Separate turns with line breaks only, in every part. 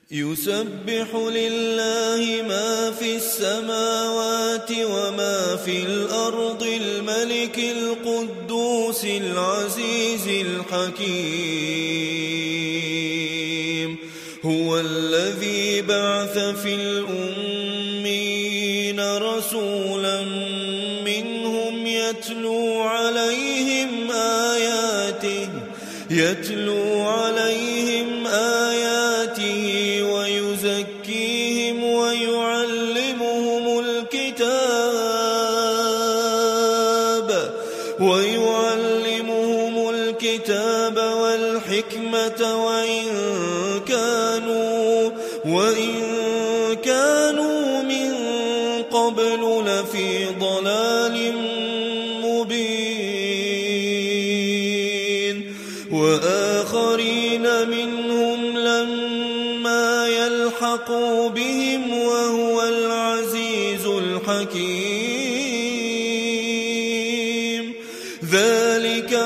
يسبح لله ما في السماوات وما في الأرض الملك القدوس العزيز الحكيم هو الذي بعث في الأمين رسولا منهم يتلو عليهم آياته ويزكيهم ويعلمهم الكتاب والحكمة وإن كانوا من قبل لفي ضلال مبين وآخرين منهم لما يلحقوا بهم وهو العزيز الحكيم ذلك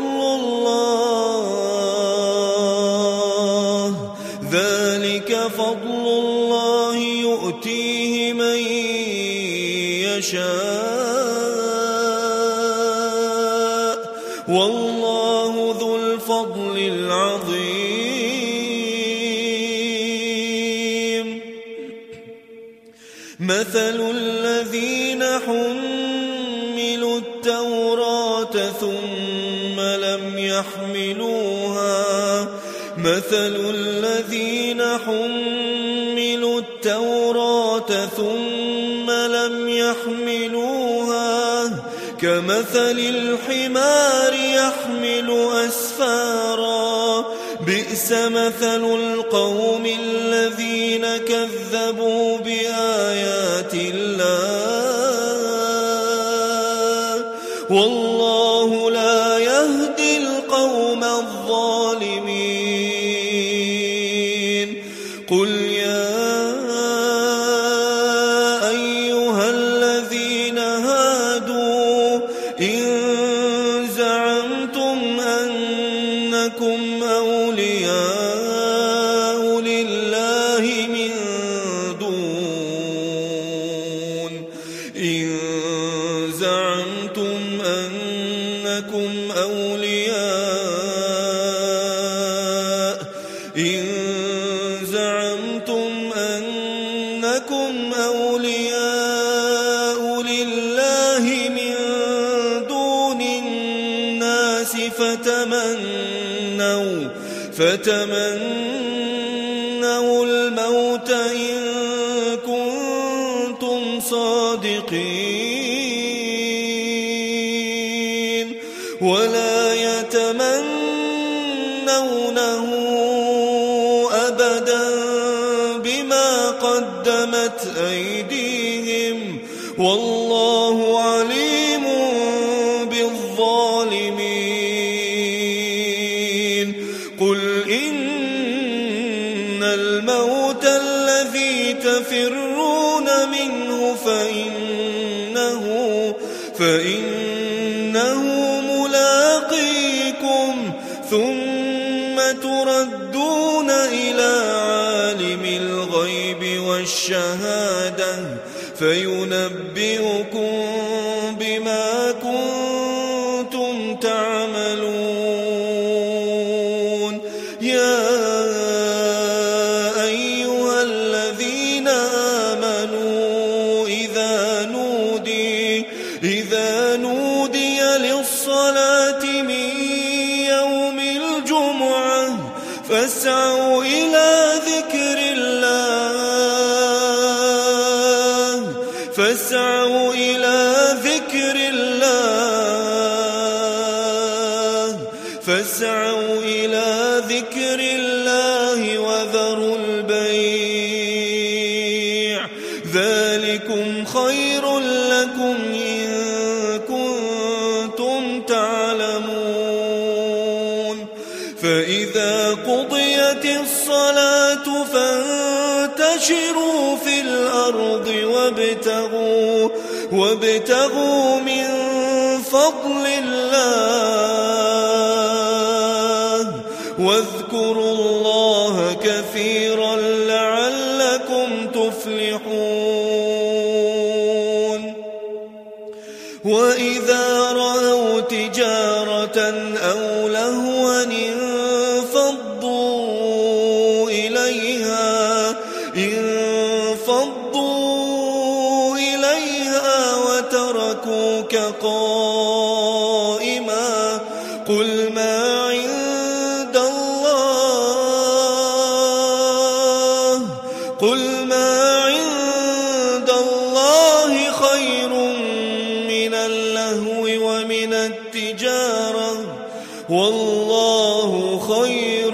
فضل الله يؤتيه من يشاء والله ذو الفضل العظيم مثل الذين حملوا التوراة ثم لم يحملوها كمثل الحمار يحمل أسفارا بئس مثل القوم الذين كذبوا بآيات الله والله لا يهدي القوم الظالمين قل يا أيها الذين هادوا إن زعمتم أنكم أولياء لله من دون الناس فتمنوا الموت إن كنتم صادقين ولا يتمنونه أبدا بما قدمت أيديهم والله عليم بالظالمين قل إن الموت الذي تفرون منه فإنه ملاقيكم ثم تردون إلى عالم الغيب والشهادة فينبئكم بما كنتم تعملون يا أيها الذين آمنوا إذا نودي للصلاة من يوم الجمعة فاسعوا إلى ذكر الله وذروا البيع ذلكم خير لكم إن كنتم تعلمون فإذا قضيت الصلاة فانتشروا في الأرض وابتغوا من فضل الله واذكروا الله كثيرا كثيرا لعلكم تفلحون وإذا رأوا تجارة أو لهوا انفضوا إليها وتركوك قائما قل ما عند الله خير من اللهو ومن التجارة والله خير